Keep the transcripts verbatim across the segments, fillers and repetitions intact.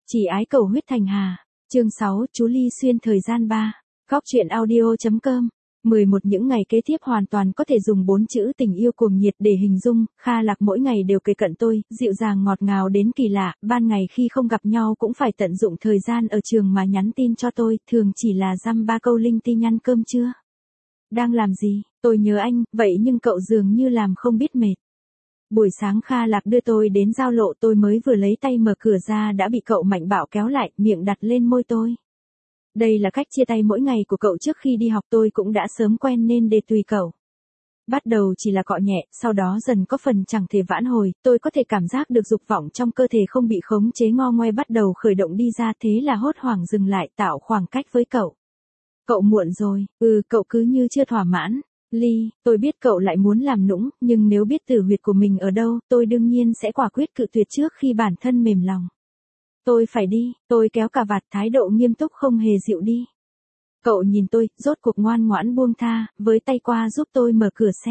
Chỉ ái cầu huyết thành hà. Chương sáu, chú Ly xuyên thời gian ba. Góc truyện audio chấm com. mười một những ngày kế tiếp hoàn toàn có thể dùng bốn chữ tình yêu cuồng nhiệt để hình dung. Kha Lạc mỗi ngày đều kề cận tôi, dịu dàng ngọt ngào đến kỳ lạ, ban ngày khi không gặp nhau cũng phải tận dụng thời gian ở trường mà nhắn tin cho tôi, thường chỉ là dăm ba câu linh tinh ăn cơm chưa? Đang làm gì? Tôi nhớ anh, vậy nhưng cậu dường như làm không biết mệt. Buổi sáng Kha Lạc đưa tôi đến giao lộ, tôi mới vừa lấy tay mở cửa ra đã bị cậu mạnh bạo kéo lại, miệng đặt lên môi tôi. Đây là cách chia tay mỗi ngày của cậu, trước khi đi học tôi cũng đã sớm quen nên để tùy cậu. Bắt đầu chỉ là cọ nhẹ, sau đó dần có phần chẳng thể vãn hồi, tôi có thể cảm giác được dục vọng trong cơ thể không bị khống chế ngo ngoe bắt đầu khởi động đi ra, thế là hốt hoảng dừng lại tạo khoảng cách với cậu. Cậu muộn rồi, ừ cậu cứ như chưa thỏa mãn. Ly, tôi biết cậu lại muốn làm nũng, nhưng nếu biết tử huyệt của mình ở đâu, tôi đương nhiên sẽ quả quyết cự tuyệt trước khi bản thân mềm lòng. Tôi phải đi, tôi kéo cà vạt, thái độ nghiêm túc không hề dịu đi. Cậu nhìn tôi, rốt cuộc ngoan ngoãn buông tha, với tay qua giúp tôi mở cửa xe.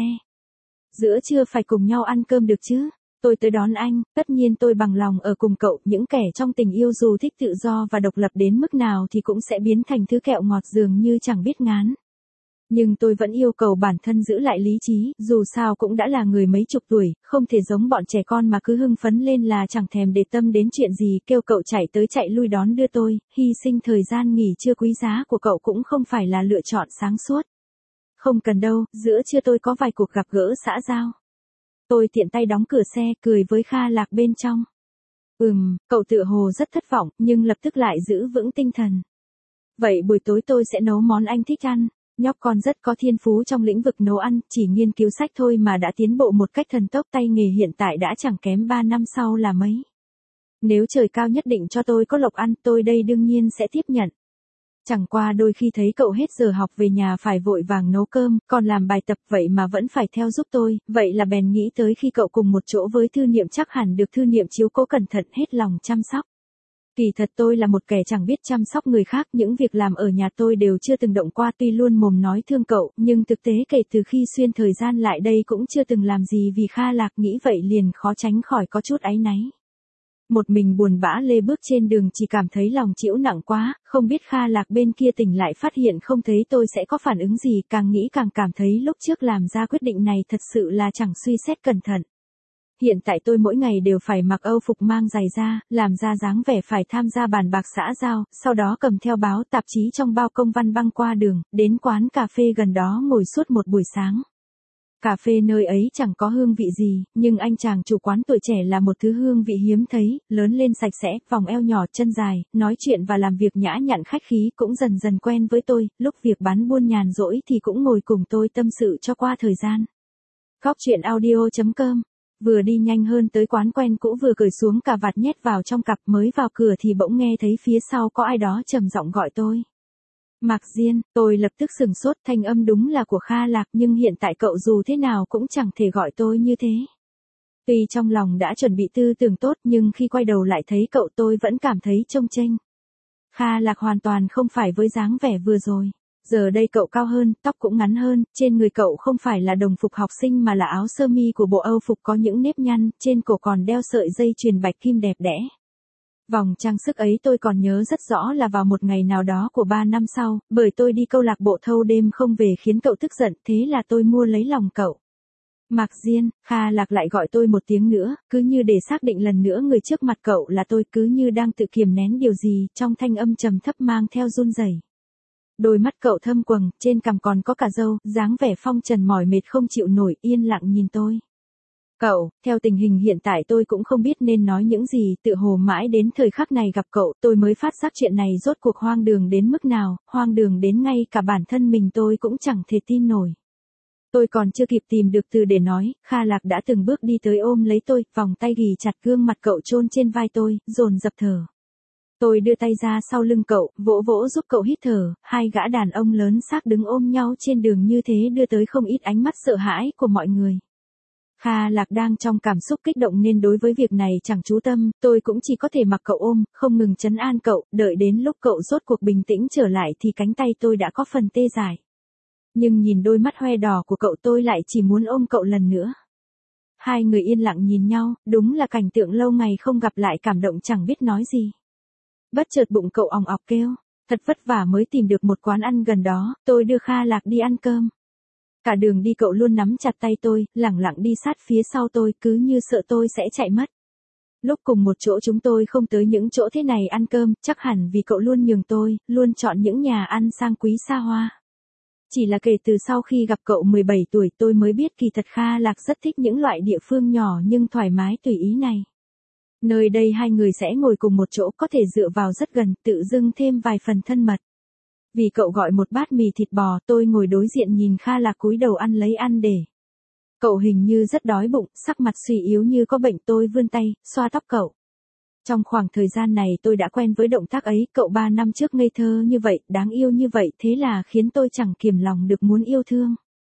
Giữa trưa phải cùng nhau ăn cơm được chứ? Tôi tới đón anh, tất nhiên tôi bằng lòng ở cùng cậu, những kẻ trong tình yêu dù thích tự do và độc lập đến mức nào thì cũng sẽ biến thành thứ kẹo ngọt dường như chẳng biết ngán. Nhưng tôi vẫn yêu cầu bản thân giữ lại lý trí, dù sao cũng đã là người mấy chục tuổi, không thể giống bọn trẻ con mà cứ hưng phấn lên là chẳng thèm để tâm đến chuyện gì, kêu cậu chạy tới chạy lui đón đưa tôi, hy sinh thời gian nghỉ trưa quý giá của cậu cũng không phải là lựa chọn sáng suốt. Không cần đâu, giữa trưa tôi có vài cuộc gặp gỡ xã giao. Tôi tiện tay đóng cửa xe, cười với Kha Lạc bên trong. Ừm, cậu tựa hồ rất thất vọng, nhưng lập tức lại giữ vững tinh thần. Vậy buổi tối tôi sẽ nấu món anh thích ăn. Nhóc con rất có thiên phú trong lĩnh vực nấu ăn, chỉ nghiên cứu sách thôi mà đã tiến bộ một cách thần tốc, tay nghề hiện tại đã chẳng kém ba năm sau là mấy. Nếu trời cao nhất định cho tôi có lộc ăn, tôi đây đương nhiên sẽ tiếp nhận. Chẳng qua đôi khi thấy cậu hết giờ học về nhà phải vội vàng nấu cơm, còn làm bài tập vậy mà vẫn phải theo giúp tôi, vậy là bèn nghĩ tới khi cậu cùng một chỗ với Thư Niệm chắc hẳn được Thư Niệm chiếu cố cẩn thận hết lòng chăm sóc. Kỳ thật tôi là một kẻ chẳng biết chăm sóc người khác, những việc làm ở nhà tôi đều chưa từng động qua, tuy luôn mồm nói thương cậu, nhưng thực tế kể từ khi xuyên thời gian lại đây cũng chưa từng làm gì vì Kha Lạc, nghĩ vậy liền khó tránh khỏi có chút áy náy. Một mình buồn bã lê bước trên đường chỉ cảm thấy lòng chịu nặng quá, không biết Kha Lạc bên kia tỉnh lại phát hiện không thấy tôi sẽ có phản ứng gì, càng nghĩ càng cảm thấy lúc trước làm ra quyết định này thật sự là chẳng suy xét cẩn thận. Hiện tại tôi mỗi ngày đều phải mặc âu phục mang giày da, làm ra dáng vẻ phải tham gia bàn bạc xã giao, sau đó cầm theo báo tạp chí trong bao công văn băng qua đường, đến quán cà phê gần đó ngồi suốt một buổi sáng. Cà phê nơi ấy chẳng có hương vị gì, nhưng anh chàng chủ quán tuổi trẻ là một thứ hương vị hiếm thấy, lớn lên sạch sẽ, vòng eo nhỏ, chân dài, nói chuyện và làm việc nhã nhặn khách khí, cũng dần dần quen với tôi, lúc việc bán buôn nhàn rỗi thì cũng ngồi cùng tôi tâm sự cho qua thời gian. Góc truyện audio chấm com. Vừa đi nhanh hơn tới quán quen cũ vừa cởi xuống cà vạt nhét vào trong cặp, mới vào cửa thì bỗng nghe thấy phía sau có ai đó trầm giọng gọi tôi. Mạc Diên, tôi lập tức sừng sốt, thanh âm đúng là của Kha Lạc, nhưng hiện tại cậu dù thế nào cũng chẳng thể gọi tôi như thế. Tuy trong lòng đã chuẩn bị tư tưởng tốt nhưng khi quay đầu lại thấy cậu tôi vẫn cảm thấy trông chênh. Kha Lạc hoàn toàn không phải với dáng vẻ vừa rồi. Giờ đây cậu cao hơn, tóc cũng ngắn hơn, trên người cậu không phải là đồng phục học sinh mà là áo sơ mi của bộ Âu phục có những nếp nhăn, trên cổ còn đeo sợi dây chuyền bạch kim đẹp đẽ. Vòng trang sức ấy tôi còn nhớ rất rõ là vào một ngày nào đó của ba năm sau, bởi tôi đi câu lạc bộ thâu đêm không về khiến cậu tức giận, thế là tôi mua lấy lòng cậu. Mạc Diên, Kha Lạc lại gọi tôi một tiếng nữa, cứ như để xác định lần nữa người trước mặt cậu là tôi, cứ như đang tự kiềm nén điều gì, trong thanh âm trầm thấp mang theo run rẩy. Đôi mắt cậu thâm quầng, trên cằm còn có cả râu, dáng vẻ phong trần mỏi mệt không chịu nổi, yên lặng nhìn tôi. Cậu, theo tình hình hiện tại tôi cũng không biết nên nói những gì, tự hồ mãi đến thời khắc này gặp cậu, tôi mới phát giác chuyện này rốt cuộc hoang đường đến mức nào, hoang đường đến ngay cả bản thân mình tôi cũng chẳng thể tin nổi. Tôi còn chưa kịp tìm được từ để nói, Kha Lạc đã từng bước đi tới ôm lấy tôi, vòng tay ghì chặt gương mặt cậu chôn trên vai tôi, dồn dập thở. Tôi đưa tay ra sau lưng cậu, vỗ vỗ giúp cậu hít thở, hai gã đàn ông lớn xác đứng ôm nhau trên đường như thế đưa tới không ít ánh mắt sợ hãi của mọi người. Kha Lạc đang trong cảm xúc kích động nên đối với việc này chẳng chú tâm, tôi cũng chỉ có thể mặc cậu ôm, không ngừng trấn an cậu, đợi đến lúc cậu rốt cuộc bình tĩnh trở lại thì cánh tay tôi đã có phần tê dại. Nhưng nhìn đôi mắt hoe đỏ của cậu tôi lại chỉ muốn ôm cậu lần nữa. Hai người yên lặng nhìn nhau, đúng là cảnh tượng lâu ngày không gặp lại cảm động chẳng biết nói gì. Bất chợt bụng cậu òng ọc kêu, thật vất vả mới tìm được một quán ăn gần đó, tôi đưa Kha Lạc đi ăn cơm. Cả đường đi cậu luôn nắm chặt tay tôi, lẳng lặng đi sát phía sau tôi, cứ như sợ tôi sẽ chạy mất. Lúc cùng một chỗ chúng tôi không tới những chỗ thế này ăn cơm, chắc hẳn vì cậu luôn nhường tôi, luôn chọn những nhà ăn sang quý xa hoa. Chỉ là kể từ sau khi gặp cậu mười bảy tuổi tôi mới biết kỳ thật Kha Lạc rất thích những loại địa phương nhỏ nhưng thoải mái tùy ý này. Nơi đây hai người sẽ ngồi cùng một chỗ, có thể dựa vào rất gần, tự dưng thêm vài phần thân mật. Vì cậu gọi một bát mì thịt bò, tôi ngồi đối diện nhìn Kha Lạc cúi đầu ăn lấy ăn để. Cậu hình như rất đói bụng, sắc mặt suy yếu như có bệnh, tôi vươn tay, xoa tóc cậu. Trong khoảng thời gian này tôi đã quen với động tác ấy, cậu ba năm trước ngây thơ như vậy, đáng yêu như vậy, thế là khiến tôi chẳng kiềm lòng được muốn yêu thương.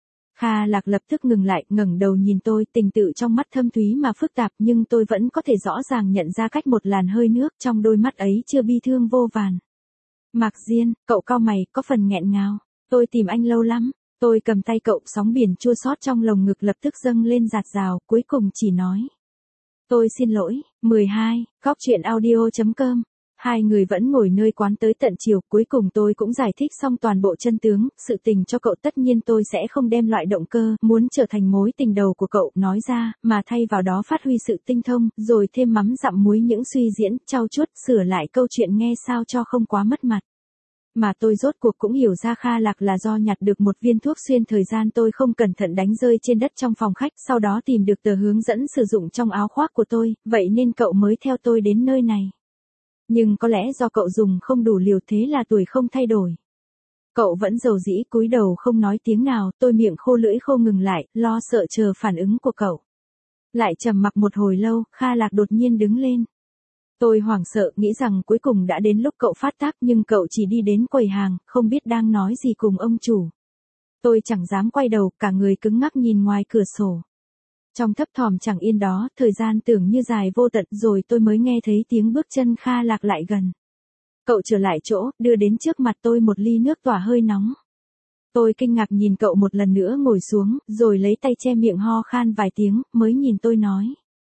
Kha Lạc lập tức ngừng lại, ngẩng đầu nhìn tôi, tình tự trong mắt thâm thúy mà phức tạp, nhưng tôi vẫn có thể rõ ràng nhận ra cách một làn hơi nước trong đôi mắt ấy chưa bi thương vô vàn. Mạc Diên, cậu cau mày, có phần nghẹn ngào. Tôi tìm anh lâu lắm. Tôi cầm tay cậu, sóng biển chua xót trong lồng ngực lập tức dâng lên dạt dào, cuối cùng chỉ nói. Tôi xin lỗi. mười hai, góc truyện audio chấm com. Hai người vẫn ngồi nơi quán tới tận chiều, cuối cùng tôi cũng giải thích xong toàn bộ chân tướng, sự tình cho cậu. Tất nhiên tôi sẽ không đem loại động cơ, muốn trở thành mối tình đầu của cậu, nói ra, mà thay vào đó phát huy sự tinh thông, rồi thêm mắm dặm muối những suy diễn, trau chuốt, sửa lại câu chuyện nghe sao cho không quá mất mặt. Mà tôi rốt cuộc cũng hiểu ra Kha Lạc là do nhặt được một viên thuốc xuyên thời gian tôi không cẩn thận đánh rơi trên đất trong phòng khách, sau đó tìm được tờ hướng dẫn sử dụng trong áo khoác của tôi, vậy nên cậu mới theo tôi đến nơi này. Nhưng có lẽ do cậu dùng không đủ liều, thế là tuổi không thay đổi. Cậu vẫn dầu dĩ cúi đầu không nói tiếng nào, tôi miệng khô lưỡi khô ngừng lại, lo sợ chờ phản ứng của cậu. Lại trầm mặc một hồi lâu, Kha Lạc đột nhiên đứng lên. Tôi hoảng sợ, nghĩ rằng cuối cùng đã đến lúc cậu phát tác, nhưng cậu chỉ đi đến quầy hàng, không biết đang nói gì cùng ông chủ. Tôi chẳng dám quay đầu, cả người cứng ngắc nhìn ngoài cửa sổ. Trong thấp thỏm chẳng yên đó, thời gian tưởng như dài vô tận, rồi tôi mới nghe thấy tiếng bước chân Kha Lạc lại gần. Cậu trở lại chỗ, đưa đến trước mặt tôi một ly nước tỏa hơi nóng. Tôi kinh ngạc nhìn cậu một lần nữa ngồi xuống, rồi lấy tay che miệng ho khan vài tiếng, mới nhìn tôi nói.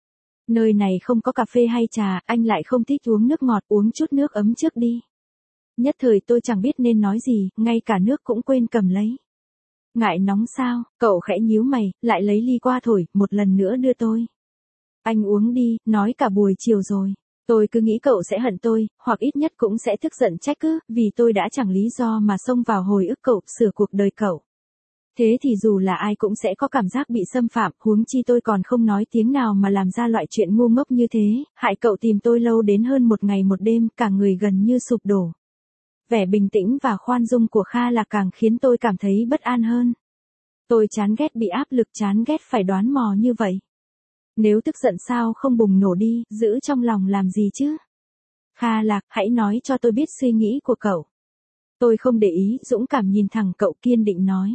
Nơi này không có cà phê hay trà, anh lại không thích uống nước ngọt, uống chút nước ấm trước đi. Nhất thời tôi chẳng biết nên nói gì, ngay cả nước cũng quên cầm lấy. Ngại nóng sao, cậu khẽ nhíu mày, lại lấy ly qua thổi, một lần nữa đưa tôi. Anh uống đi, nói cả buổi chiều rồi. Tôi cứ nghĩ cậu sẽ hận tôi, hoặc ít nhất cũng sẽ tức giận trách cứ, vì tôi đã chẳng lý do mà xông vào hồi ức cậu, sửa cuộc đời cậu. Thế thì dù là ai cũng sẽ có cảm giác bị xâm phạm, huống chi tôi còn không nói tiếng nào mà làm ra loại chuyện ngu ngốc như thế, hại cậu tìm tôi lâu đến hơn một ngày một đêm, cả người gần như sụp đổ. Vẻ bình tĩnh và khoan dung của Kha Lạc càng khiến tôi cảm thấy bất an hơn. Tôi chán ghét bị áp lực, chán ghét phải đoán mò như vậy. Nếu tức giận sao không bùng nổ đi, giữ trong lòng làm gì chứ? Kha Lạc, hãy nói cho tôi biết suy nghĩ của cậu. Tôi không để ý, dũng cảm nhìn thẳng cậu, kiên định nói.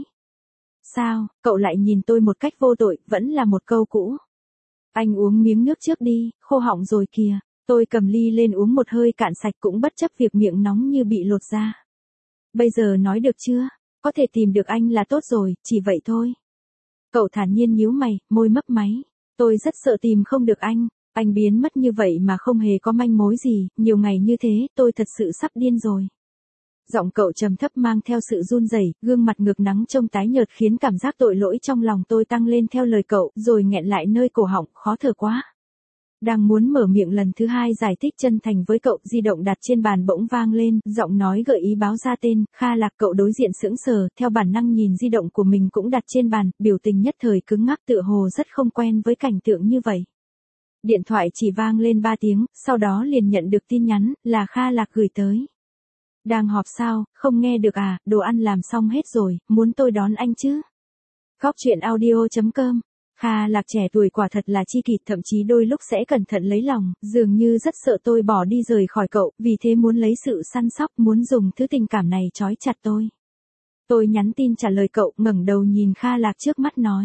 Sao, cậu lại nhìn tôi một cách vô tội, vẫn là một câu cũ. Anh uống miếng nước trước đi, khô họng rồi kìa. Tôi cầm ly lên uống một hơi cạn sạch, cũng bất chấp việc miệng nóng như bị lột ra. Bây giờ nói được chưa? Có thể tìm được anh là tốt rồi, chỉ vậy thôi. Cậu thản nhiên nhíu mày, môi mấp máy. Tôi rất sợ tìm không được anh. Anh biến mất như vậy mà không hề có manh mối gì, nhiều ngày như thế, tôi thật sự sắp điên rồi. Giọng cậu trầm thấp mang theo sự run rẩy, gương mặt ngược nắng trông tái nhợt khiến cảm giác tội lỗi trong lòng tôi tăng lên theo lời cậu, rồi nghẹn lại nơi cổ họng, khó thở quá. Đang muốn mở miệng lần thứ hai giải thích chân thành với cậu, di động đặt trên bàn bỗng vang lên, giọng nói gợi ý báo ra tên, Kha Lạc. Cậu đối diện sững sờ, theo bản năng nhìn di động của mình cũng đặt trên bàn, biểu tình nhất thời cứng ngắc, tựa hồ rất không quen với cảnh tượng như vậy. Điện thoại chỉ vang lên ba tiếng, sau đó liền nhận được tin nhắn, là Kha Lạc gửi tới. Đang họp sao, không nghe được à, đồ ăn làm xong hết rồi, muốn tôi đón anh chứ? Góc truyện audio chấm com. Kha Lạc trẻ tuổi quả thật là chi kỷ, thậm chí đôi lúc sẽ cẩn thận lấy lòng, dường như rất sợ tôi bỏ đi rời khỏi cậu, vì thế muốn lấy sự săn sóc, muốn dùng thứ tình cảm này trói chặt tôi. Tôi nhắn tin trả lời cậu, ngẩng đầu nhìn Kha Lạc trước mắt nói.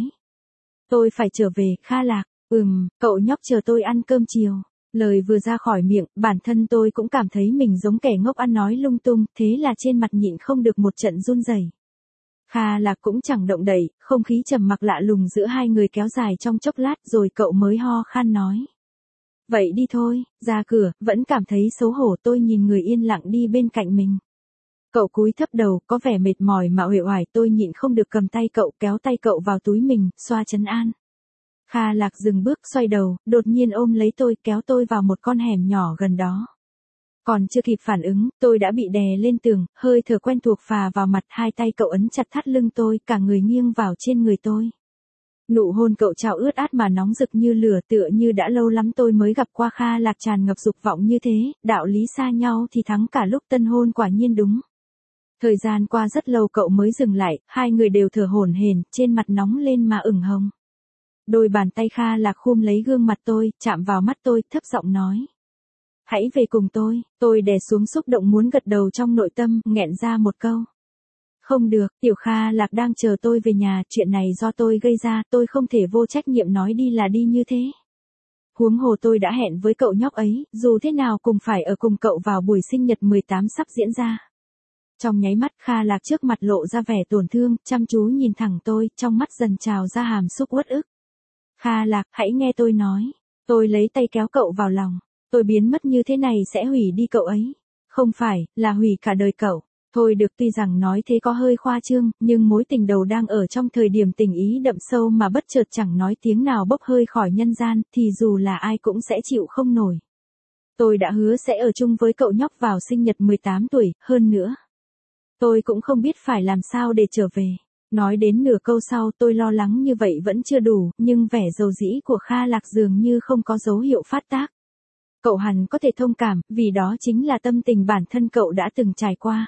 Tôi phải trở về, Kha Lạc. Ừm, cậu nhóc chờ tôi ăn cơm chiều. Lời vừa ra khỏi miệng, bản thân tôi cũng cảm thấy mình giống kẻ ngốc ăn nói lung tung, thế là trên mặt nhịn không được một trận run rẩy. Kha Lạc cũng chẳng động đậy, không khí trầm mặc lạ lùng giữa hai người kéo dài trong chốc lát, rồi cậu mới ho khan nói. Vậy đi thôi, ra cửa, vẫn cảm thấy xấu hổ tôi nhìn người yên lặng đi bên cạnh mình. Cậu cúi thấp đầu, có vẻ mệt mỏi mà uể oải, tôi nhịn không được cầm tay cậu, kéo tay cậu vào túi mình, xoa trấn an. Kha Lạc dừng bước, xoay đầu, đột nhiên ôm lấy tôi, kéo tôi vào một con hẻm nhỏ gần đó. Còn chưa kịp phản ứng, tôi đã bị đè lên tường, hơi thở quen thuộc phà vào mặt, hai tay cậu ấn chặt thắt lưng tôi, cả người nghiêng vào trên người tôi. Nụ hôn cậu trao ướt át mà nóng rực như lửa, tựa như đã lâu lắm tôi mới gặp qua. Kha Lạc tràn ngập dục vọng như thế, đạo lý xa nhau thì thắng cả lúc tân hôn, quả nhiên đúng. Thời gian qua rất lâu cậu mới dừng lại, hai người đều thở hổn hển, trên mặt nóng lên mà ửng hồng. Đôi bàn tay Kha Lạc khum lấy gương mặt tôi, chạm vào mắt tôi, thấp giọng nói. Hãy về cùng tôi. Tôi đè xuống xúc động muốn gật đầu trong nội tâm, nghẹn ra một câu. Không được, Tiểu Kha Lạc đang chờ tôi về nhà, chuyện này do tôi gây ra, tôi không thể vô trách nhiệm nói đi là đi như thế. Huống hồ tôi đã hẹn với cậu nhóc ấy, dù thế nào cũng phải ở cùng cậu vào buổi sinh nhật mười tám sắp diễn ra. Trong nháy mắt Kha Lạc trước mặt lộ ra vẻ tổn thương, chăm chú nhìn thẳng tôi, trong mắt dần trào ra hàm xúc uất ức. Kha Lạc, hãy nghe tôi nói. Tôi lấy tay kéo cậu vào lòng. Tôi biến mất như thế này sẽ hủy đi cậu ấy. Không phải, là hủy cả đời cậu. Thôi được, tuy rằng nói thế có hơi khoa trương, nhưng mối tình đầu đang ở trong thời điểm tình ý đậm sâu mà bất chợt chẳng nói tiếng nào bốc hơi khỏi nhân gian, thì dù là ai cũng sẽ chịu không nổi. Tôi đã hứa sẽ ở chung với cậu nhóc vào sinh nhật mười tám tuổi, hơn nữa. Tôi cũng không biết phải làm sao để trở về. Nói đến nửa câu sau tôi lo lắng như vậy vẫn chưa đủ, nhưng vẻ dầu dĩ của Kha Lạc dường như không có dấu hiệu phát tác. Cậu hẳn có thể thông cảm, vì đó chính là tâm tình bản thân cậu đã từng trải qua.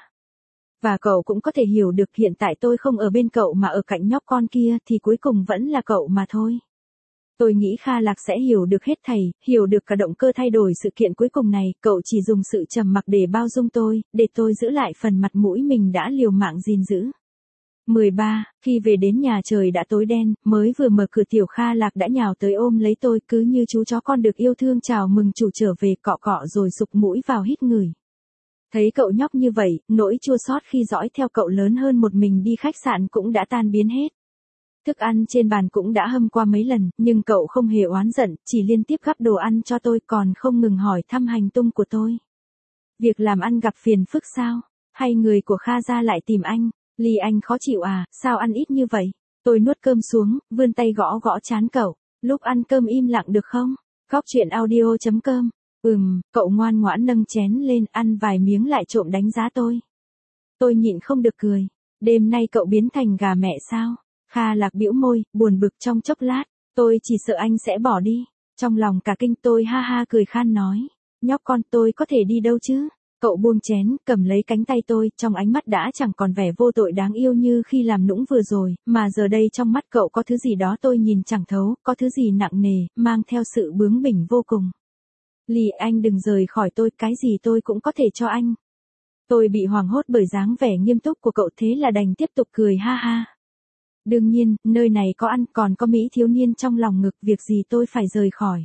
Và cậu cũng có thể hiểu được hiện tại tôi không ở bên cậu mà ở cạnh nhóc con kia thì cuối cùng vẫn là cậu mà thôi. Tôi nghĩ Kha Lạc sẽ hiểu được hết thảy, hiểu được cả động cơ thay đổi sự kiện cuối cùng này, cậu chỉ dùng sự trầm mặc để bao dung tôi, để tôi giữ lại phần mặt mũi mình đã liều mạng gìn giữ. mười ba, khi về đến nhà trời đã tối đen, mới vừa mở cửa Tiểu Kha Lạc đã nhào tới ôm lấy tôi, cứ như chú chó con được yêu thương chào mừng chủ trở về, cọ cọ rồi sục mũi vào hít ngửi. Thấy cậu nhóc như vậy, nỗi chua xót khi dõi theo cậu lớn hơn một mình đi khách sạn cũng đã tan biến hết. Thức ăn trên bàn cũng đã hâm qua mấy lần, nhưng cậu không hề oán giận, chỉ liên tiếp gắp đồ ăn cho tôi, còn không ngừng hỏi thăm hành tung của tôi. Việc làm ăn gặp phiền phức sao? Hay người của Kha gia lại tìm anh? Ly anh khó chịu à, sao ăn ít như vậy? Tôi nuốt cơm xuống, vươn tay gõ gõ trán cậu. Lúc ăn cơm im lặng được không? Góc chuyện audio chấm com. Ừm, cậu ngoan ngoãn nâng chén lên, ăn vài miếng lại trộm đánh giá tôi. Tôi nhịn không được cười. Đêm nay cậu biến thành gà mẹ sao? Kha Lạc bĩu môi, buồn bực trong chốc lát. Tôi chỉ sợ anh sẽ bỏ đi. Trong lòng cả kinh tôi ha ha cười khan nói. Nhóc con, tôi có thể đi đâu chứ? Cậu buông chén, cầm lấy cánh tay tôi, trong ánh mắt đã chẳng còn vẻ vô tội đáng yêu như khi làm nũng vừa rồi, mà giờ đây trong mắt cậu có thứ gì đó tôi nhìn chẳng thấu, có thứ gì nặng nề, mang theo sự bướng bỉnh vô cùng. Ly, anh đừng rời khỏi tôi, cái gì tôi cũng có thể cho anh. Tôi bị hoảng hốt bởi dáng vẻ nghiêm túc của cậu, thế là đành tiếp tục cười ha ha. Đương nhiên, nơi này có ăn, còn có mỹ thiếu niên trong lòng ngực, việc gì tôi phải rời khỏi.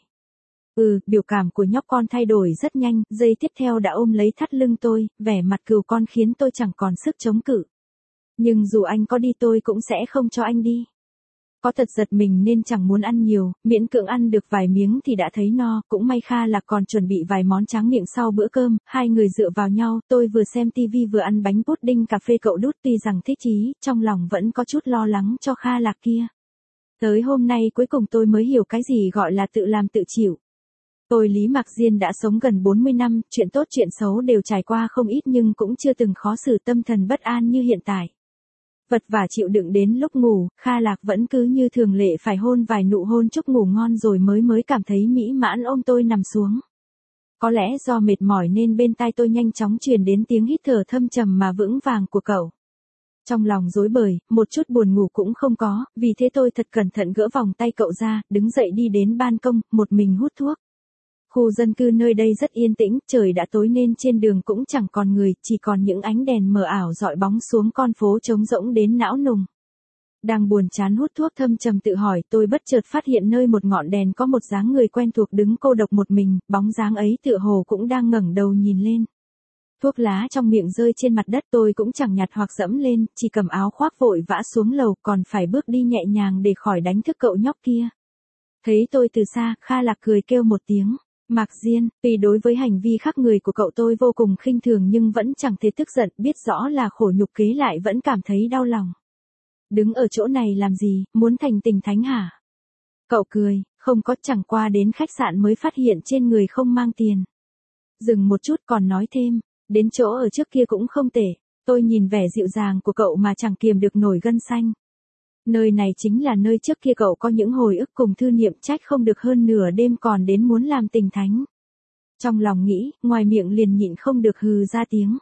Ừ, biểu cảm của nhóc con thay đổi rất nhanh, giây tiếp theo đã ôm lấy thắt lưng tôi, vẻ mặt cừu con khiến tôi chẳng còn sức chống cự. Nhưng dù anh có đi tôi cũng sẽ không cho anh đi. Có thật giật mình nên chẳng muốn ăn nhiều, miễn cưỡng ăn được vài miếng thì đã thấy no, cũng may Kha Lạc còn chuẩn bị vài món tráng miệng sau bữa cơm, hai người dựa vào nhau, tôi vừa xem tivi vừa ăn bánh pudding cà phê cậu đút, tuy rằng thích chí, trong lòng vẫn có chút lo lắng cho Kha Lạc kia. Tới hôm nay cuối cùng tôi mới hiểu cái gì gọi là tự làm tự chịu. Tôi Lý Mạc Diên đã sống gần bốn mươi năm, chuyện tốt chuyện xấu đều trải qua không ít nhưng cũng chưa từng khó xử tâm thần bất an như hiện tại. Vật vả chịu đựng đến lúc ngủ, Kha Lạc vẫn cứ như thường lệ phải hôn vài nụ hôn chúc ngủ ngon rồi mới mới cảm thấy mỹ mãn ôm tôi nằm xuống. Có lẽ do mệt mỏi nên bên tai tôi nhanh chóng truyền đến tiếng hít thở thâm trầm mà vững vàng của cậu. Trong lòng rối bời, một chút buồn ngủ cũng không có, vì thế tôi thật cẩn thận gỡ vòng tay cậu ra, đứng dậy đi đến ban công, một mình hút thuốc. Khu dân cư nơi đây rất yên tĩnh, trời đã tối nên trên đường cũng chẳng còn người, chỉ còn những ánh đèn mờ ảo dọi bóng xuống con phố trống rỗng đến não nùng. Đang buồn chán hút thuốc thâm trầm tự hỏi, tôi bất chợt phát hiện nơi một ngọn đèn có một dáng người quen thuộc đứng cô độc một mình, bóng dáng ấy tựa hồ cũng đang ngẩng đầu nhìn lên. Thuốc lá trong miệng rơi trên mặt đất, tôi cũng chẳng nhặt hoặc dẫm lên, chỉ cầm áo khoác vội vã xuống lầu, còn phải bước đi nhẹ nhàng để khỏi đánh thức cậu nhóc kia. Thấy tôi từ xa, Kha Lạc cười kêu một tiếng. Mạc Diên, tuy đối với hành vi khác người của cậu tôi vô cùng khinh thường nhưng vẫn chẳng thể tức giận, biết rõ là khổ nhục kế lại vẫn cảm thấy đau lòng. Đứng ở chỗ này làm gì, muốn thành tình thánh hả? Cậu cười, không có, chẳng qua đến khách sạn mới phát hiện trên người không mang tiền. Dừng một chút còn nói thêm, đến chỗ ở trước kia cũng không tệ. Tôi nhìn vẻ dịu dàng của cậu mà chẳng kiềm được nổi gân xanh. Nơi này chính là nơi trước kia cậu có những hồi ức cùng thư niệm, trách không được hơn nửa đêm còn đến muốn làm tình thánh. Trong lòng nghĩ, ngoài miệng liền nhịn không được hừ ra tiếng.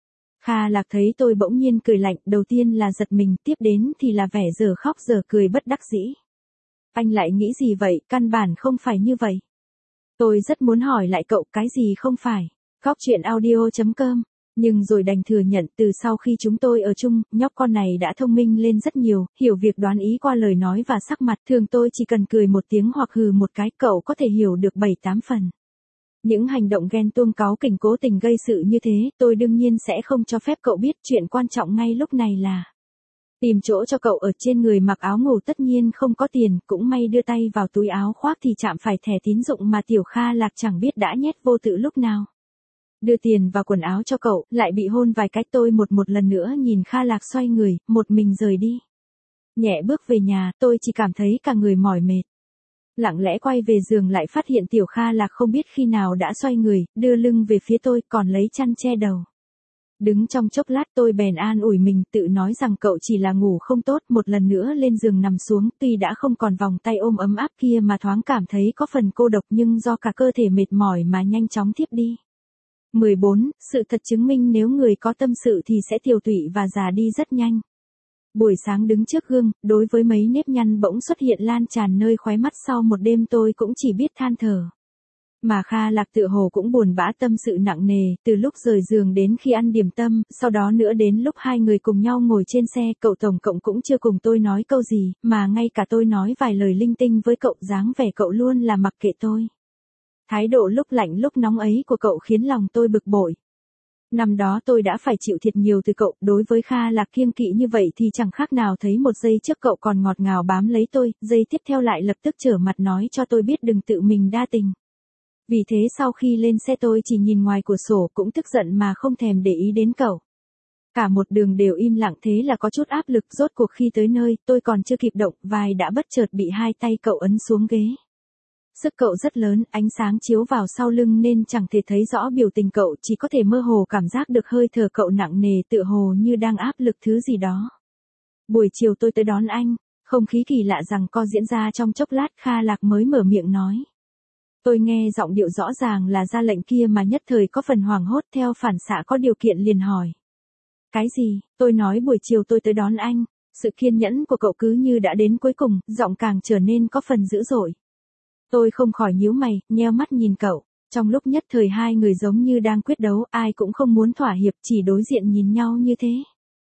Kha Lạc thấy tôi bỗng nhiên cười lạnh, đầu tiên là giật mình, tiếp đến thì là vẻ giờ khóc giờ cười bất đắc dĩ. Anh lại nghĩ gì vậy, căn bản không phải như vậy. Tôi rất muốn hỏi lại cậu cái gì không phải. Góc chuyện audio chấm com. Nhưng rồi đành thừa nhận từ sau khi chúng tôi ở chung, nhóc con này đã thông minh lên rất nhiều, hiểu việc đoán ý qua lời nói và sắc mặt. Thường tôi chỉ cần cười một tiếng hoặc hừ một cái, cậu có thể hiểu được bảy tám phần. Những hành động ghen tuông cáu kỉnh cố tình gây sự như thế, tôi đương nhiên sẽ không cho phép cậu biết. Chuyện quan trọng ngay lúc này là tìm chỗ cho cậu ở. Trên người mặc áo ngủ tất nhiên không có tiền, cũng may đưa tay vào túi áo khoác thì chạm phải thẻ tín dụng mà Tiểu Kha Lạc chẳng biết đã nhét vô tự lúc nào. Đưa tiền vào quần áo cho cậu, lại bị hôn vài cái. Tôi một một lần nữa nhìn Kha Lạc xoay người, một mình rời đi. Nhẹ bước về nhà, tôi chỉ cảm thấy cả người mỏi mệt. Lặng lẽ quay về giường lại phát hiện Tiểu Kha Lạc không biết khi nào đã xoay người, đưa lưng về phía tôi, còn lấy chăn che đầu. Đứng trong chốc lát tôi bèn an ủi mình, tự nói rằng cậu chỉ là ngủ không tốt. Một lần nữa lên giường nằm xuống, tuy đã không còn vòng tay ôm ấm áp kia mà thoáng cảm thấy có phần cô độc, nhưng do cả cơ thể mệt mỏi mà nhanh chóng thiếp đi. mười bốn. Sự thật chứng minh nếu người có tâm sự thì sẽ tiều tụy và già đi rất nhanh. Buổi sáng đứng trước gương, đối với mấy nếp nhăn bỗng xuất hiện lan tràn nơi khóe mắt sau một đêm tôi cũng chỉ biết than thở. Mà Kha Lạc tựa hồ cũng buồn bã tâm sự nặng nề, từ lúc rời giường đến khi ăn điểm tâm, sau đó nữa đến lúc hai người cùng nhau ngồi trên xe, cậu tổng cộng cũng chưa cùng tôi nói câu gì, mà ngay cả tôi nói vài lời linh tinh với cậu, dáng vẻ cậu luôn là mặc kệ tôi. Thái độ lúc lạnh lúc nóng ấy của cậu khiến lòng tôi bực bội. Năm đó tôi đã phải chịu thiệt nhiều từ cậu, đối với Kha Lạc kiêng kỵ như vậy thì chẳng khác nào thấy một giây trước cậu còn ngọt ngào bám lấy tôi, giây tiếp theo lại lập tức trở mặt nói cho tôi biết đừng tự mình đa tình. Vì thế sau khi lên xe tôi chỉ nhìn ngoài cửa sổ, cũng tức giận mà không thèm để ý đến cậu. Cả một đường đều im lặng, thế là có chút áp lực. Rốt cuộc khi tới nơi, tôi còn chưa kịp động, vai đã bất chợt bị hai tay cậu ấn xuống ghế. Sức cậu rất lớn, ánh sáng chiếu vào sau lưng nên chẳng thể thấy rõ biểu tình cậu, chỉ có thể mơ hồ cảm giác được hơi thở cậu nặng nề, tựa hồ như đang áp lực thứ gì đó. Buổi chiều tôi tới đón anh, không khí kỳ lạ rằng co diễn ra trong chốc lát. Kha Lạc mới mở miệng nói. Tôi nghe giọng điệu rõ ràng là ra lệnh kia mà nhất thời có phần hoảng hốt, theo phản xạ có điều kiện liền hỏi. Cái gì? Tôi nói buổi chiều tôi tới đón anh. Sự kiên nhẫn của cậu cứ như đã đến cuối cùng, giọng càng trở nên có phần dữ dội. Tôi không khỏi nhíu mày, nheo mắt nhìn cậu. Trong lúc nhất thời hai người giống như đang quyết đấu, ai cũng không muốn thỏa hiệp, chỉ đối diện nhìn nhau như thế.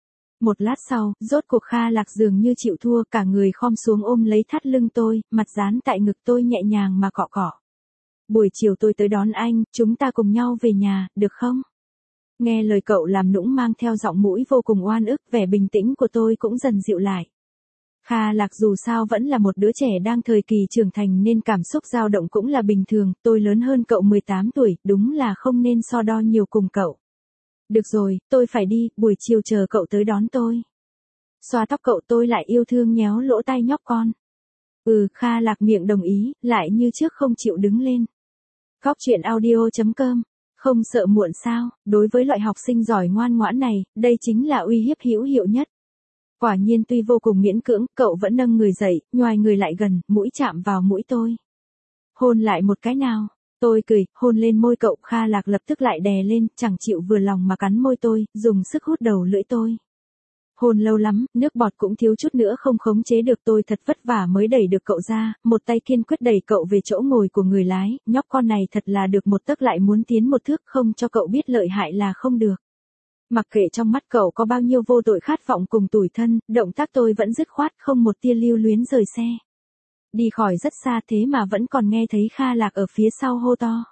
Một lát sau, rốt cuộc Kha Lạc dường như chịu thua, cả người khom xuống ôm lấy thắt lưng tôi, mặt dán tại ngực tôi nhẹ nhàng mà cọ cọ. Buổi chiều tôi tới đón anh, chúng ta cùng nhau về nhà, được không? Nghe lời cậu làm nũng mang theo giọng mũi vô cùng oan ức, vẻ bình tĩnh của tôi cũng dần dịu lại. Kha Lạc dù sao vẫn là một đứa trẻ đang thời kỳ trưởng thành nên cảm xúc dao động cũng là bình thường, tôi lớn hơn cậu mười tám tuổi, đúng là không nên so đo nhiều cùng cậu. Được rồi, tôi phải đi, buổi chiều chờ cậu tới đón tôi. Xoa tóc cậu tôi lại yêu thương nhéo lỗ tai nhóc con. Ừ, Kha Lạc miệng đồng ý, lại như trước không chịu đứng lên. Góc chuyện audio chấm com. Không sợ muộn sao? Đối với loại học sinh giỏi ngoan ngoãn này, đây chính là uy hiếp hữu hiệu nhất. Quả nhiên tuy vô cùng miễn cưỡng, cậu vẫn nâng người dậy, nhoài người lại gần, mũi chạm vào mũi tôi. Hôn lại một cái nào. Tôi cười, hôn lên môi cậu. Kha Lạc lập tức lại đè lên, chẳng chịu vừa lòng mà cắn môi tôi, dùng sức hút đầu lưỡi tôi. Hôn lâu lắm, nước bọt cũng thiếu chút nữa không khống chế được, tôi thật vất vả mới đẩy được cậu ra, một tay kiên quyết đẩy cậu về chỗ ngồi của người lái, nhóc con này thật là được một tấc lại muốn tiến một thước, không cho cậu biết lợi hại là không được. Mặc kệ trong mắt cậu có bao nhiêu vô tội khát vọng cùng tủi thân, động tác tôi vẫn dứt khoát, không một tia lưu luyến rời xe. Đi khỏi rất xa thế mà vẫn còn nghe thấy Kha Lạc ở phía sau hô to.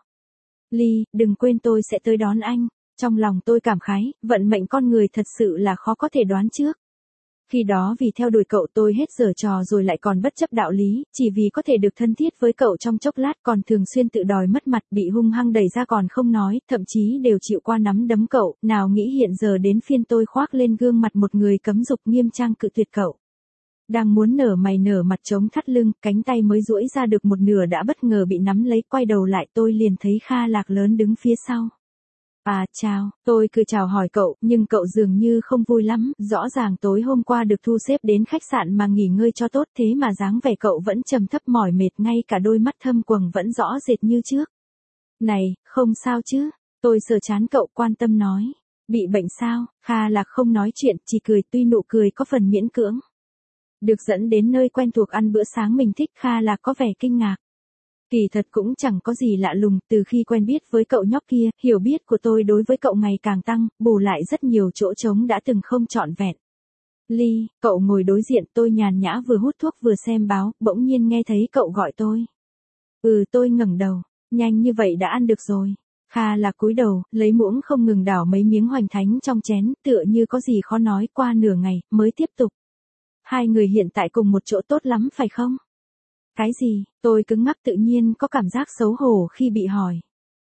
Ly, đừng quên tôi sẽ tới đón anh. Trong lòng tôi cảm khái, vận mệnh con người thật sự là khó có thể đoán trước. Khi đó vì theo đuổi cậu tôi hết giở trò rồi lại còn bất chấp đạo lý, chỉ vì có thể được thân thiết với cậu trong chốc lát còn thường xuyên tự đòi mất mặt bị hung hăng đẩy ra còn không nói, thậm chí đều chịu qua nắm đấm cậu, nào nghĩ hiện giờ đến phiên tôi khoác lên gương mặt một người cấm dục nghiêm trang cự tuyệt cậu. Đang muốn nở mày nở mặt chống thắt lưng, cánh tay mới duỗi ra được một nửa đã bất ngờ bị nắm lấy, quay đầu lại tôi liền thấy Kha Lạc lớn đứng phía sau. À chào, tôi cứ chào hỏi cậu, nhưng cậu dường như không vui lắm, rõ ràng tối hôm qua được thu xếp đến khách sạn mà nghỉ ngơi cho tốt thế mà dáng vẻ cậu vẫn trầm thấp mỏi mệt, ngay cả đôi mắt thâm quầng vẫn rõ rệt như trước. Này, không sao chứ? Tôi sờ trán cậu quan tâm nói. Bị bệnh sao? Kha Lạc không nói chuyện, chỉ cười, tuy nụ cười có phần miễn cưỡng. Được dẫn đến nơi quen thuộc ăn bữa sáng mình thích, Kha Lạc có vẻ kinh ngạc. Kỳ thật cũng chẳng có gì lạ lùng, từ khi quen biết với cậu nhóc kia, hiểu biết của tôi đối với cậu ngày càng tăng, bù lại rất nhiều chỗ trống đã từng không trọn vẹn. Ly, cậu ngồi đối diện tôi nhàn nhã vừa hút thuốc vừa xem báo, bỗng nhiên nghe thấy cậu gọi tôi. Ừ, tôi ngẩng đầu, nhanh như vậy đã ăn được rồi. Kha Lạc cúi đầu, lấy muỗng không ngừng đảo mấy miếng hoành thánh trong chén, tựa như có gì khó nói, qua nửa ngày, mới tiếp tục. Hai người hiện tại cùng một chỗ tốt lắm phải không? Cái gì? Tôi cứng ngắc tự nhiên có cảm giác xấu hổ khi bị hỏi.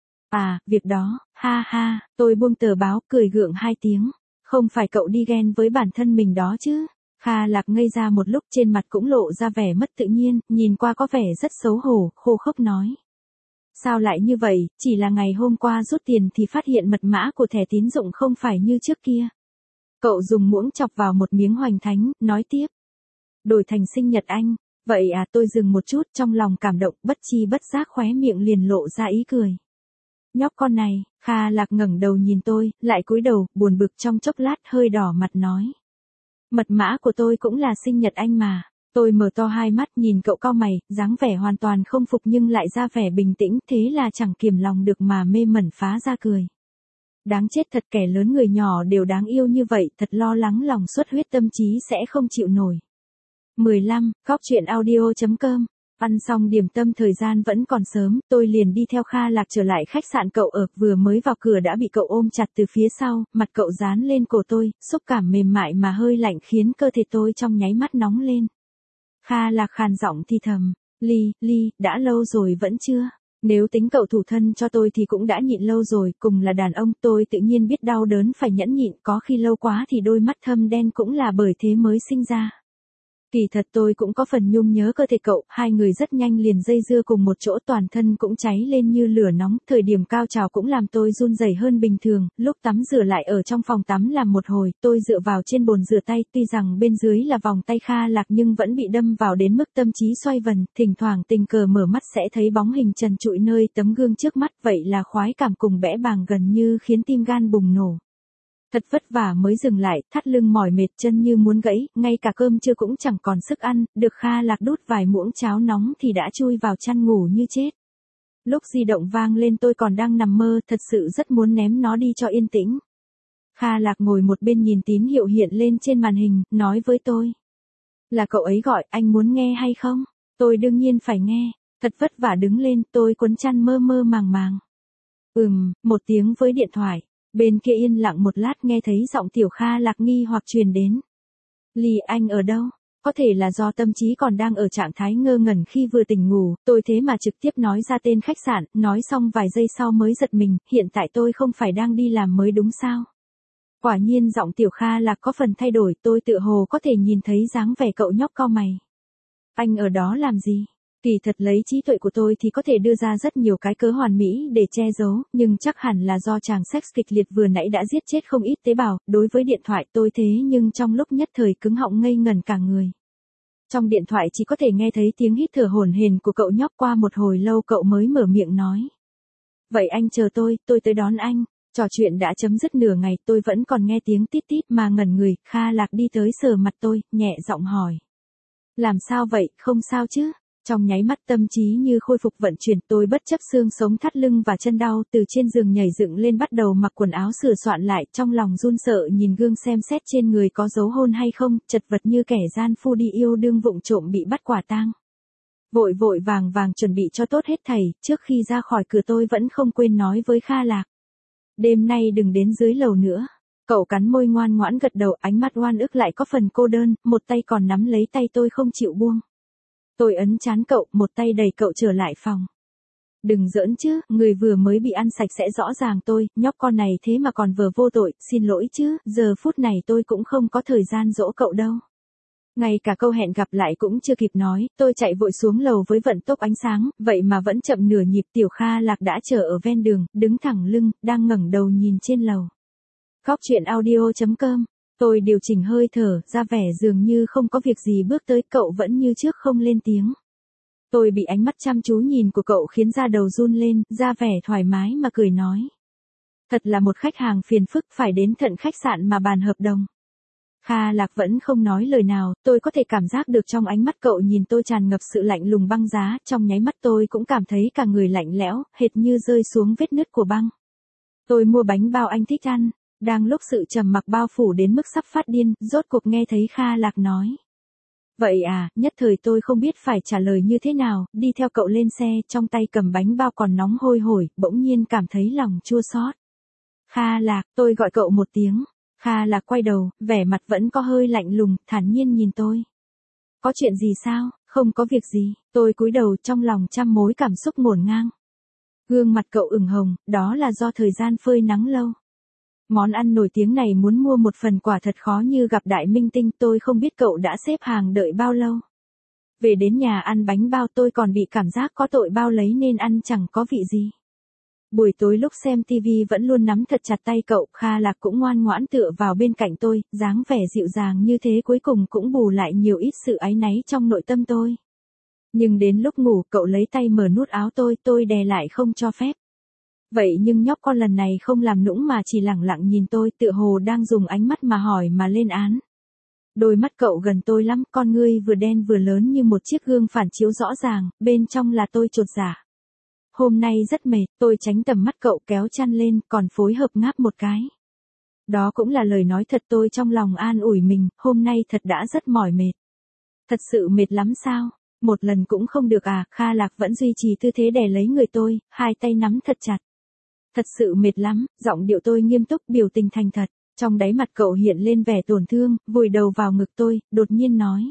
À, việc đó, ha ha, tôi buông tờ báo cười gượng hai tiếng. Không phải cậu đi ghen với bản thân mình đó chứ? Kha Lạc ngây ra một lúc, trên mặt cũng lộ ra vẻ mất tự nhiên, nhìn qua có vẻ rất xấu hổ, khô khốc nói. Sao lại như vậy, chỉ là ngày hôm qua rút tiền thì phát hiện mật mã của thẻ tín dụng không phải như trước kia. Cậu dùng muỗng chọc vào một miếng hoành thánh, nói tiếp. Đổi thành sinh nhật anh. Vậy à, tôi dừng một chút, trong lòng cảm động, bất chi bất giác khóe miệng liền lộ ra ý cười. Nhóc con này, Kha Lạc ngẩng đầu nhìn tôi, lại cúi đầu, buồn bực trong chốc lát hơi đỏ mặt nói. Mật mã của tôi cũng là sinh nhật anh mà. Tôi mở to hai mắt nhìn cậu cau mày, dáng vẻ hoàn toàn không phục nhưng lại ra vẻ bình tĩnh, thế là chẳng kiềm lòng được mà mê mẩn phá ra cười. Đáng chết thật, kẻ lớn người nhỏ đều đáng yêu như vậy, thật lo lắng lòng xuất huyết tâm trí sẽ không chịu nổi. mười lăm, góc truyện audio chấm com. Ăn xong điểm tâm thời gian vẫn còn sớm, tôi liền đi theo Kha Lạc trở lại khách sạn cậu ở, vừa mới vào cửa đã bị cậu ôm chặt từ phía sau, mặt cậu dán lên cổ tôi, xúc cảm mềm mại mà hơi lạnh khiến cơ thể tôi trong nháy mắt nóng lên. Kha Lạc khàn giọng thì thầm, Ly, Ly, đã lâu rồi vẫn chưa? Nếu tính cậu thủ thân cho tôi thì cũng đã nhịn lâu rồi, cùng là đàn ông tôi tự nhiên biết đau đớn phải nhẫn nhịn, có khi lâu quá thì đôi mắt thâm đen cũng là bởi thế mới sinh ra. Kỳ thật tôi cũng có phần nhung nhớ cơ thể cậu, hai người rất nhanh liền dây dưa cùng một chỗ, toàn thân cũng cháy lên như lửa nóng, thời điểm cao trào cũng làm tôi run rẩy hơn bình thường, lúc tắm rửa lại ở trong phòng tắm làm một hồi, tôi dựa vào trên bồn rửa tay, tuy rằng bên dưới là vòng tay Kha Lạc nhưng vẫn bị đâm vào đến mức tâm trí xoay vần, thỉnh thoảng tình cờ mở mắt sẽ thấy bóng hình trần trụi nơi tấm gương trước mắt, vậy là khoái cảm cùng bẽ bàng gần như khiến tim gan bùng nổ. Thật vất vả mới dừng lại, thắt lưng mỏi mệt, chân như muốn gãy, ngay cả cơm trưa cũng chẳng còn sức ăn, được Kha Lạc đút vài muỗng cháo nóng thì đã chui vào chăn ngủ như chết. Lúc di động vang lên tôi còn đang nằm mơ, thật sự rất muốn ném nó đi cho yên tĩnh. Kha Lạc ngồi một bên nhìn tín hiệu hiện lên trên màn hình, nói với tôi. Là cậu ấy gọi, anh muốn nghe hay không? Tôi đương nhiên phải nghe, thật vất vả đứng lên, tôi cuốn chăn mơ mơ màng màng. Ừm, một tiếng với điện thoại. Bên kia yên lặng một lát nghe thấy giọng tiểu Kha Lạc nghi hoặc truyền đến. Ly, anh ở đâu? Có thể là do tâm trí còn đang ở trạng thái ngơ ngẩn khi vừa tỉnh ngủ, tôi thế mà trực tiếp nói ra tên khách sạn, nói xong vài giây sau mới giật mình, hiện tại tôi không phải đang đi làm mới đúng sao? Quả nhiên giọng tiểu Kha Lạc có phần thay đổi, tôi tự hồ có thể nhìn thấy dáng vẻ cậu nhóc cau mày. Anh ở đó làm gì? Kỳ thật lấy trí tuệ của tôi thì có thể đưa ra rất nhiều cái cớ hoàn mỹ để che giấu, nhưng chắc hẳn là do chàng sex kịch liệt vừa nãy đã giết chết không ít tế bào, đối với điện thoại tôi thế nhưng trong lúc nhất thời cứng họng ngây ngẩn cả người. Trong điện thoại chỉ có thể nghe thấy tiếng hít thở hổn hển của cậu nhóc, qua một hồi lâu cậu mới mở miệng nói. Vậy anh chờ tôi, tôi tới đón anh. Trò chuyện đã chấm dứt nửa ngày, tôi vẫn còn nghe tiếng tít tít mà ngẩn người, Kha Lạc đi tới sờ mặt tôi, nhẹ giọng hỏi. Làm sao vậy, không sao chứ? Trong nháy mắt tâm trí như khôi phục vận chuyển, tôi bất chấp xương sống thắt lưng và chân đau, từ trên giường nhảy dựng lên bắt đầu mặc quần áo sửa soạn lại, trong lòng run sợ nhìn gương xem xét trên người có dấu hôn hay không, chật vật như kẻ gian phu đi yêu đương vụng trộm bị bắt quả tang. Vội vội vàng vàng chuẩn bị cho tốt hết thảy, trước khi ra khỏi cửa tôi vẫn không quên nói với Kha Lạc. Đêm nay đừng đến dưới lầu nữa. Cậu cắn môi ngoan ngoãn gật đầu, ánh mắt oan ức lại có phần cô đơn, một tay còn nắm lấy tay tôi không chịu buông. Tôi ấn trán cậu, một tay đẩy cậu trở lại phòng. Đừng giỡn chứ, người vừa mới bị ăn sạch sẽ rõ ràng tôi, nhóc con này thế mà còn vừa vô tội, xin lỗi chứ, giờ phút này tôi cũng không có thời gian dỗ cậu đâu. Ngay cả câu hẹn gặp lại cũng chưa kịp nói, tôi chạy vội xuống lầu với vận tốc ánh sáng, vậy mà vẫn chậm nửa nhịp. Tiểu Kha Lạc đã chờ ở ven đường, đứng thẳng lưng, đang ngẩng đầu nhìn trên lầu. Góc chuyện audio chấm com. Tôi điều chỉnh hơi thở, ra vẻ dường như không có việc gì bước tới, cậu vẫn như trước không lên tiếng. Tôi bị ánh mắt chăm chú nhìn của cậu khiến da đầu run lên, ra vẻ thoải mái mà cười nói. Thật là một khách hàng phiền phức, phải đến tận khách sạn mà bàn hợp đồng. Kha Lạc vẫn không nói lời nào, tôi có thể cảm giác được trong ánh mắt cậu nhìn tôi tràn ngập sự lạnh lùng băng giá, trong nháy mắt tôi cũng cảm thấy cả người lạnh lẽo, hệt như rơi xuống vết nứt của băng. Tôi mua bánh bao anh thích ăn, đang lúc sự trầm mặc bao phủ đến mức sắp phát điên, rốt cuộc nghe thấy Kha Lạc nói. Vậy à, nhất thời tôi không biết phải trả lời như thế nào, đi theo cậu lên xe, trong tay cầm bánh bao còn nóng hôi hổi, bỗng nhiên cảm thấy lòng chua xót. Kha Lạc, tôi gọi cậu một tiếng. Kha Lạc quay đầu, vẻ mặt vẫn có hơi lạnh lùng, thản nhiên nhìn tôi. Có chuyện gì sao? Không có việc gì, tôi cúi đầu trong lòng trăm mối cảm xúc ngổn ngang. Gương mặt cậu ửng hồng, đó là do thời gian phơi nắng lâu. Món ăn nổi tiếng này muốn mua một phần quả thật khó như gặp đại minh tinh, tôi không biết cậu đã xếp hàng đợi bao lâu. Về đến nhà ăn bánh bao tôi còn bị cảm giác có tội bao lấy nên ăn chẳng có vị gì. Buổi tối lúc xem tivi vẫn luôn nắm thật chặt tay cậu, Kha Lạc cũng ngoan ngoãn tựa vào bên cạnh tôi, dáng vẻ dịu dàng như thế cuối cùng cũng bù lại nhiều ít sự áy náy trong nội tâm tôi. Nhưng đến lúc ngủ cậu lấy tay mở nút áo tôi, tôi đè lại không cho phép. Vậy nhưng nhóc con lần này không làm nũng mà chỉ lẳng lặng nhìn tôi, tựa hồ đang dùng ánh mắt mà hỏi mà lên án. Đôi mắt cậu gần tôi lắm, con ngươi vừa đen vừa lớn như một chiếc gương phản chiếu rõ ràng, bên trong là tôi chột dạ. Hôm nay rất mệt, tôi tránh tầm mắt cậu kéo chăn lên, còn phối hợp ngáp một cái. Đó cũng là lời nói thật, tôi trong lòng an ủi mình, hôm nay thật đã rất mỏi mệt. Thật sự mệt lắm sao? Một lần cũng không được à? Kha Lạc vẫn duy trì tư thế đè lấy người tôi, hai tay nắm thật chặt. Thật sự mệt lắm, giọng điệu tôi nghiêm túc, biểu tình thành thật. Trong đáy mặt cậu hiện lên vẻ tổn thương, vùi đầu vào ngực tôi, đột nhiên nói.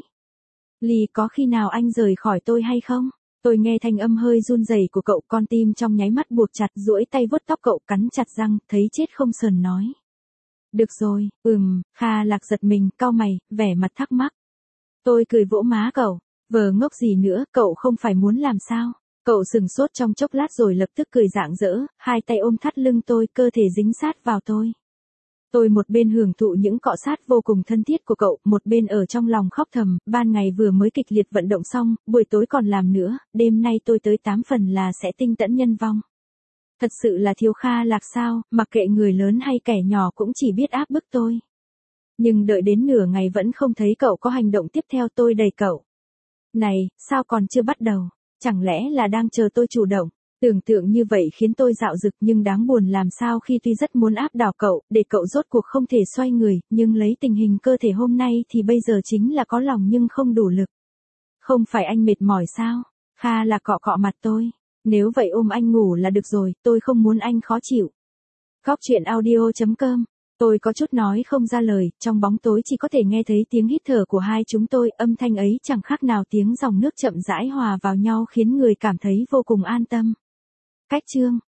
Ly, có khi nào anh rời khỏi tôi hay không? Tôi nghe thanh âm hơi run rẩy của cậu, con tim trong nháy mắt buộc chặt, duỗi tay vuốt tóc cậu, cắn chặt răng, thấy chết không sờn nói. Được rồi, ừm. Kha Lạc giật mình, cau mày, vẻ mặt thắc mắc. Tôi cười vỗ má cậu, vờ ngốc gì nữa, cậu không phải muốn làm sao? Cậu sừng sốt trong chốc lát rồi lập tức cười rạng rỡ, hai tay ôm thắt lưng tôi, cơ thể dính sát vào tôi. Tôi một bên hưởng thụ những cọ sát vô cùng thân thiết của cậu, một bên ở trong lòng khóc thầm, ban ngày vừa mới kịch liệt vận động xong, buổi tối còn làm nữa, đêm nay tôi tới tám phần là sẽ tinh tẫn nhân vong. Thật sự là thiếu Kha Lạc sao, mặc kệ người lớn hay kẻ nhỏ cũng chỉ biết áp bức tôi. Nhưng đợi đến nửa ngày vẫn không thấy cậu có hành động tiếp theo, tôi đẩy cậu. Này, sao còn chưa bắt đầu? Chẳng lẽ là đang chờ tôi chủ động? Tưởng tượng như vậy khiến tôi dạo dực, nhưng đáng buồn làm sao khi tuy rất muốn áp đảo cậu, để cậu rốt cuộc không thể xoay người, nhưng lấy tình hình cơ thể hôm nay thì bây giờ chính là có lòng nhưng không đủ lực. Không phải anh mệt mỏi sao? Kha Lạc cọ cọ mặt tôi. Nếu vậy ôm anh ngủ là được rồi, tôi không muốn anh khó chịu. Góc chuyện audio chấm com. Tôi có chút nói không ra lời, trong bóng tối chỉ có thể nghe thấy tiếng hít thở của hai chúng tôi, âm thanh ấy chẳng khác nào tiếng dòng nước chậm rãi hòa vào nhau khiến người cảm thấy vô cùng an tâm. Cách chương